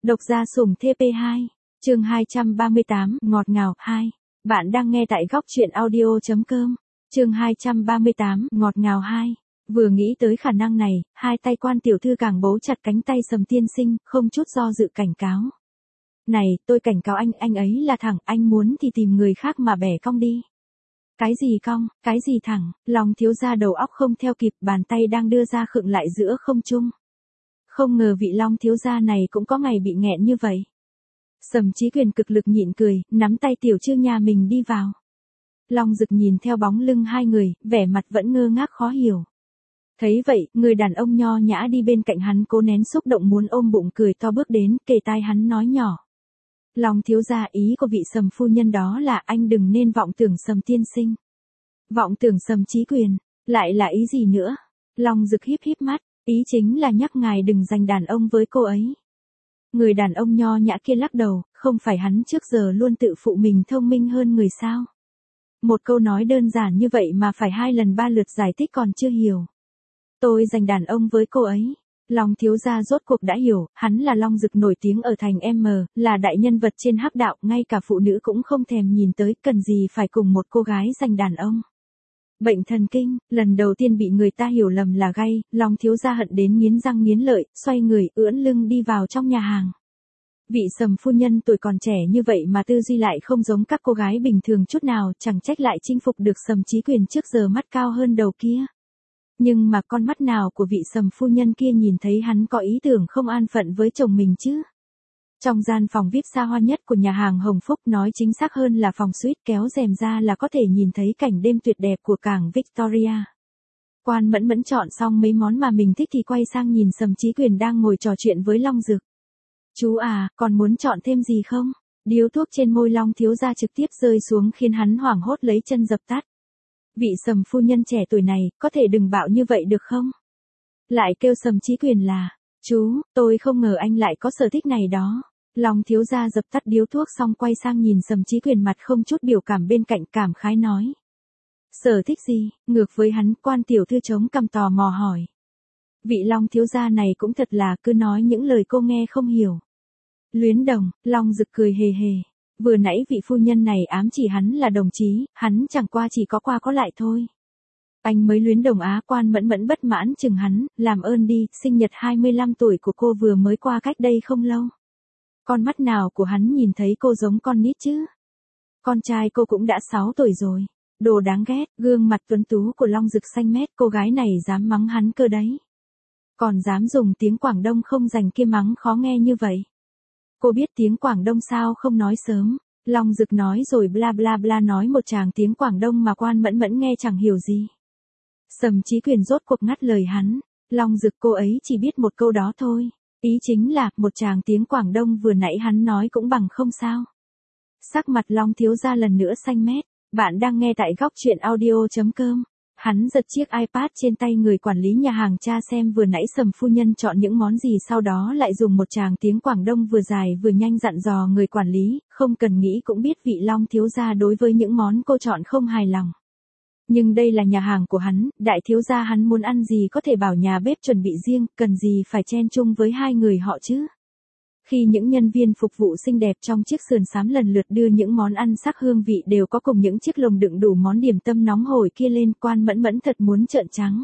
Độc gia sủng TP2, chương 238, ngọt ngào 2. Bạn đang nghe tại góc truyện audio.com. Chương 238, ngọt ngào 2. Vừa nghĩ tới khả năng này, hai tay quan tiểu thư càng bấu chặt cánh tay Sầm tiên sinh, không chút do dự cảnh cáo. Này, tôi cảnh cáo anh ấy là thẳng, anh muốn thì tìm người khác mà bẻ cong đi. Cái gì cong, cái gì thẳng, lòng thiếu gia đầu óc không theo kịp, bàn tay đang đưa ra khựng lại giữa không trung. Không ngờ vị Long thiếu gia này cũng có ngày bị nghẹn như vậy. Sầm Chí Quyền cực lực nhịn cười, nắm tay tiểu Trương nhà mình đi vào. Long Dực nhìn theo bóng lưng hai người, vẻ mặt vẫn ngơ ngác khó hiểu. Thấy vậy, người đàn ông nho nhã đi bên cạnh hắn cố nén xúc động muốn ôm bụng cười to bước đến, kề tai hắn nói nhỏ. Long thiếu gia, ý của vị Sầm phu nhân đó là anh đừng nên vọng tưởng Sầm tiên sinh. Vọng tưởng Sầm Chí Quyền, lại là ý gì nữa? Long Dực híp híp mắt. Ý chính là nhắc ngài đừng giành đàn ông với cô ấy. Người đàn ông nho nhã kia lắc đầu, không phải hắn trước giờ luôn tự phụ mình thông minh hơn người sao? Một câu nói đơn giản như vậy mà phải 2 lần 3 lượt giải thích còn chưa hiểu. Tôi giành đàn ông với cô ấy. Long thiếu gia rốt cuộc đã hiểu, hắn là Long Dực nổi tiếng ở thành M, là đại nhân vật trên hắc đạo, ngay cả phụ nữ cũng không thèm nhìn tới, cần gì phải cùng một cô gái giành đàn ông. Bệnh thần kinh, lần đầu tiên bị người ta hiểu lầm là gay, Long thiếu gia hận đến nghiến răng nghiến lợi, xoay người, ưỡn lưng đi vào trong nhà hàng. Vị Sầm phu nhân tuổi còn trẻ như vậy mà tư duy lại không giống các cô gái bình thường chút nào, chẳng trách lại chinh phục được Sầm Chí Quyền trước giờ mắt cao hơn đầu kia. Nhưng mà con mắt nào của vị Sầm phu nhân kia nhìn thấy hắn có ý tưởng không an phận với chồng mình chứ? Trong gian phòng VIP xa hoa nhất của nhà hàng Hồng Phúc, nói chính xác hơn là phòng suite, kéo rèm ra là có thể nhìn thấy cảnh đêm tuyệt đẹp của cảng Victoria. Quan Mẫn Mẫn chọn xong mấy món mà mình thích thì quay sang nhìn Sầm Chí Quyền đang ngồi trò chuyện với Long Dực. Chú à, còn muốn chọn thêm gì không? Điếu thuốc trên môi Long thiếu gia trực tiếp rơi xuống khiến hắn hoảng hốt lấy chân dập tắt. Vị Sầm phu nhân trẻ tuổi này, có thể đừng bạo như vậy được không? Lại kêu Sầm Chí Quyền là, chú, tôi không ngờ anh lại có sở thích này đó. Long thiếu gia dập tắt điếu thuốc xong quay sang nhìn Sầm Chí Quyền mặt không chút biểu cảm bên cạnh cảm khái nói. Sở thích gì? Ngược với hắn, quan tiểu thư chống cằm tò mò hỏi. Vị Long thiếu gia này cũng thật là cứ nói những lời cô nghe không hiểu. Luyến đồng, Long Dực cười hề hề. Vừa nãy vị phu nhân này ám chỉ hắn là đồng chí, hắn chẳng qua chỉ có qua có lại thôi. Anh mới luyến đồng á? Quan Mẫn Mẫn bất mãn chừng hắn, làm ơn đi, sinh nhật 25 tuổi của cô vừa mới qua cách đây không lâu. Con mắt nào của hắn nhìn thấy cô giống con nít chứ? Con trai cô cũng đã 6 tuổi rồi. Đồ đáng ghét, gương mặt tuấn tú của Long Dực xanh mét, cô gái này dám mắng hắn cơ đấy. Còn dám dùng tiếng Quảng Đông không dành kia mắng khó nghe như vậy. Cô biết tiếng Quảng Đông sao không nói sớm? Long Dực nói rồi bla bla bla nói một tràng tiếng Quảng Đông mà Quan Mẫn Mẫn nghe chẳng hiểu gì. Sầm Chí Quyền rốt cuộc ngắt lời hắn. Long Dực, cô ấy chỉ biết một câu đó thôi. Ý chính là, một tràng tiếng Quảng Đông vừa nãy hắn nói cũng bằng không sao. Sắc mặt Long thiếu gia lần nữa xanh mét. Bạn đang nghe tại góc truyện audio.com. Hắn giật chiếc iPad trên tay người quản lý nhà hàng tra xem vừa nãy Sầm phu nhân chọn những món gì, sau đó lại dùng một tràng tiếng Quảng Đông vừa dài vừa nhanh dặn dò người quản lý, không cần nghĩ cũng biết vị Long thiếu gia đối với những món cô chọn không hài lòng. Nhưng đây là nhà hàng của hắn, đại thiếu gia hắn muốn ăn gì có thể bảo nhà bếp chuẩn bị riêng, cần gì phải chen chung với hai người họ chứ. Khi những nhân viên phục vụ xinh đẹp trong chiếc sườn xám lần lượt đưa những món ăn sắc hương vị đều có cùng những chiếc lồng đựng đủ món điểm tâm nóng hổi kia lên, Quan Mẫn Mẫn thật muốn trợn trắng.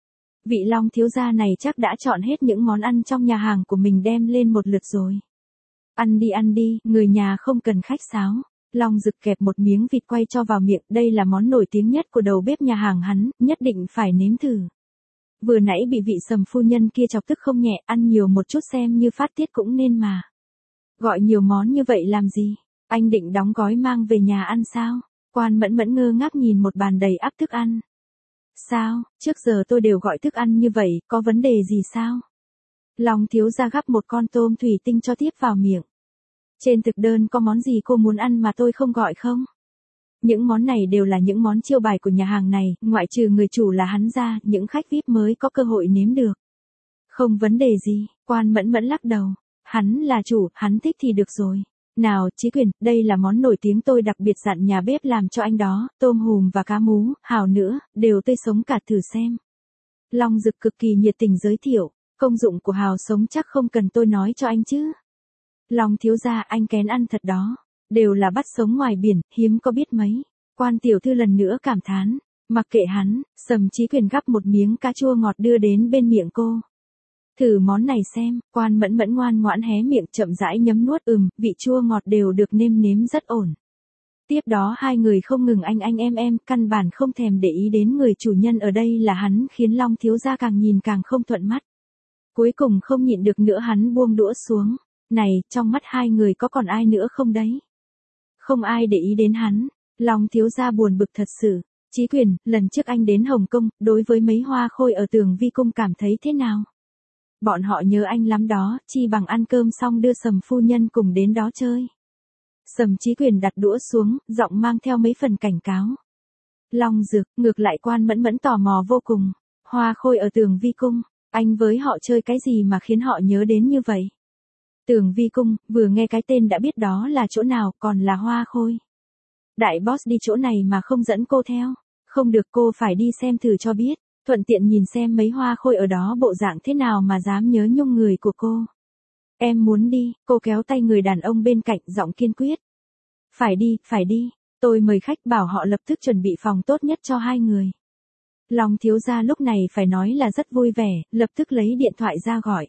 Vị Long thiếu gia này chắc đã chọn hết những món ăn trong nhà hàng của mình đem lên một lượt rồi. Ăn đi, người nhà không cần khách sáo. Long Dực kẹp một miếng vịt quay cho vào miệng, đây là món nổi tiếng nhất của đầu bếp nhà hàng hắn, nhất định phải nếm thử. Vừa nãy bị vị Sầm phu nhân kia chọc tức không nhẹ, ăn nhiều một chút xem như phát tiết cũng nên mà. Gọi nhiều món như vậy làm gì? Anh định đóng gói mang về nhà ăn sao? Quan Mẫn Mẫn ngơ ngác nhìn một bàn đầy ắp thức ăn. Sao, trước giờ tôi đều gọi thức ăn như vậy, có vấn đề gì sao? Long thiếu gia gắp một con tôm thủy tinh cho tiếp vào miệng. Trên thực đơn có món gì cô muốn ăn mà tôi không gọi không? Những món này đều là những món chiêu bài của nhà hàng này, ngoại trừ người chủ là hắn ra, những khách VIP mới có cơ hội nếm được. Không vấn đề gì, Quan Mẫn Mẫn lắc đầu. Hắn là chủ, hắn thích thì được rồi. Nào, Chí Quyền, đây là món nổi tiếng tôi đặc biệt dặn nhà bếp làm cho anh đó, tôm hùm và cá mú, hào nữa, đều tươi sống cả, thử xem. Long Dực cực kỳ nhiệt tình giới thiệu, công dụng của hào sống chắc không cần tôi nói cho anh chứ. Long thiếu gia anh kén ăn thật đó. Đều là bắt sống ngoài biển, hiếm có biết mấy. Quan tiểu thư lần nữa cảm thán. Mặc kệ hắn, Sầm Chí Quyền gắp một miếng cá chua ngọt đưa đến bên miệng cô. Thử món này xem, Quan Mẫn Mẫn ngoan ngoãn hé miệng chậm rãi nhấm nuốt vị chua ngọt đều được nêm nếm rất ổn. Tiếp đó hai người không ngừng anh em, căn bản không thèm để ý đến người chủ nhân ở đây là hắn, khiến Long thiếu gia càng nhìn càng không thuận mắt. Cuối cùng không nhịn được nữa hắn buông đũa xuống. Này, trong mắt hai người có còn ai nữa không đấy? Không ai để ý đến hắn. Long thiếu gia buồn bực thật sự. Chí Quyền, lần trước anh đến Hồng Kông, đối với mấy hoa khôi ở Tường Vi Cung cảm thấy thế nào? Bọn họ nhớ anh lắm đó, chi bằng ăn cơm xong đưa Sầm phu nhân cùng đến đó chơi. Sầm Chí Quyền đặt đũa xuống, giọng mang theo mấy phần cảnh cáo. Long Dược, ngược lại Quan Mẫn Mẫn tò mò vô cùng. Hoa khôi ở Tường Vi Cung, anh với họ chơi cái gì mà khiến họ nhớ đến như vậy? Tường Vi Cung, vừa nghe cái tên đã biết đó là chỗ nào, còn là hoa khôi. Đại boss đi chỗ này mà không dẫn cô theo. Không được, cô phải đi xem thử cho biết. Thuận tiện nhìn xem mấy hoa khôi ở đó bộ dạng thế nào mà dám nhớ nhung người của cô. Em muốn đi, cô kéo tay người đàn ông bên cạnh, giọng kiên quyết. Phải đi, tôi mời khách, bảo họ lập tức chuẩn bị phòng tốt nhất cho hai người. Long thiếu gia lúc này phải nói là rất vui vẻ, lập tức lấy điện thoại ra gọi.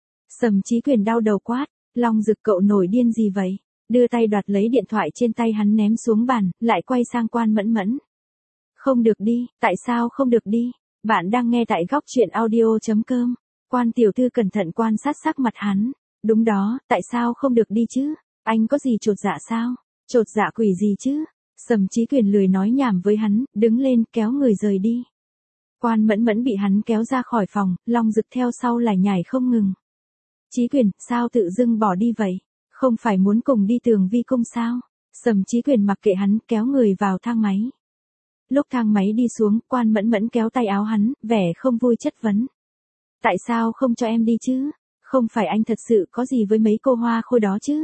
Sầm Chí Quyền đau đầu quát, Long Dực cậu nổi điên gì vậy? Đưa tay đoạt lấy điện thoại trên tay hắn ném xuống bàn, lại quay sang Quan Mẫn Mẫn. Không được đi, tại sao không được đi? Bạn đang nghe tại góc truyện audio.com. Quan tiểu thư cẩn thận quan sát sắc mặt hắn. Đúng đó, tại sao không được đi chứ? Anh có gì chột dạ sao? Chột dạ quỷ gì chứ? Sầm Chí Quyền lười nói nhảm với hắn, đứng lên kéo người rời đi. Quan Mẫn Mẫn bị hắn kéo ra khỏi phòng, Long Dực theo sau lải nhải không ngừng. Chí Quyền, sao tự dưng bỏ đi vậy? Không phải muốn cùng đi Tường Vi Cung sao? Sầm Chí Quyền mặc kệ hắn, kéo người vào thang máy. Lúc thang máy đi xuống, Quan Mẫn Mẫn kéo tay áo hắn, vẻ không vui chất vấn. Tại sao không cho em đi chứ? Không phải anh thật sự có gì với mấy cô hoa khôi đó chứ?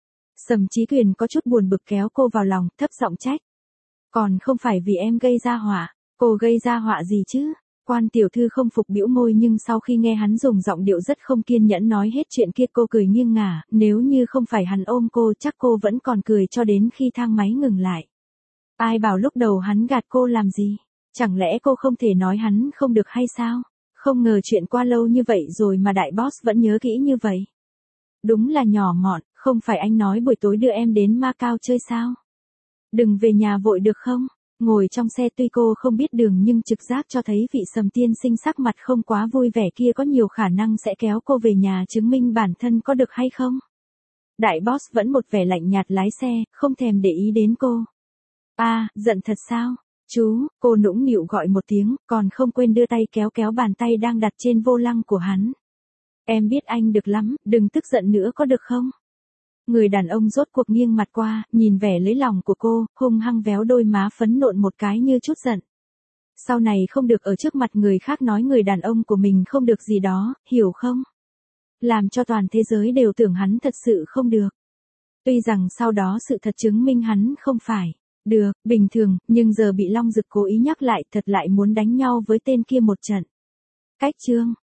Sầm Chí Quyền có chút buồn bực kéo cô vào lòng, thấp giọng trách. Còn không phải vì em gây ra họa. Cô gây ra họa gì chứ? Quan tiểu thư không phục bĩu môi, nhưng sau khi nghe hắn dùng giọng điệu rất không kiên nhẫn nói hết chuyện kia, cô cười nghiêng ngả, nếu như không phải hắn ôm cô chắc cô vẫn còn cười cho đến khi thang máy ngừng lại. Ai bảo lúc đầu hắn gạt cô làm gì? Chẳng lẽ cô không thể nói hắn không được hay sao? Không ngờ chuyện qua lâu như vậy rồi mà đại boss vẫn nhớ kỹ như vậy. Đúng là nhỏ mọn, không phải anh nói buổi tối đưa em đến Macau chơi sao? Đừng về nhà vội được không? Ngồi trong xe tuy cô không biết đường nhưng trực giác cho thấy vị Sầm tiên sinh sắc mặt không quá vui vẻ kia có nhiều khả năng sẽ kéo cô về nhà chứng minh bản thân, có được hay không? Đại boss vẫn một vẻ lạnh nhạt lái xe, không thèm để ý đến cô. Giận thật sao? Chú, cô nũng nịu gọi một tiếng, còn không quên đưa tay kéo bàn tay đang đặt trên vô lăng của hắn. Em biết anh được lắm, đừng tức giận nữa có được không? Người đàn ông rốt cuộc nghiêng mặt qua, nhìn vẻ lấy lòng của cô, hung hăng véo đôi má phấn nộn một cái như chút giận. Sau này không được ở trước mặt người khác nói người đàn ông của mình không được gì đó, hiểu không? Làm cho toàn thế giới đều tưởng hắn thật sự không được. Tuy rằng sau đó sự thật chứng minh hắn không phải được, bình thường, nhưng giờ bị Long Dực cố ý nhắc lại, thật lại muốn đánh nhau với tên kia một trận. Cách chương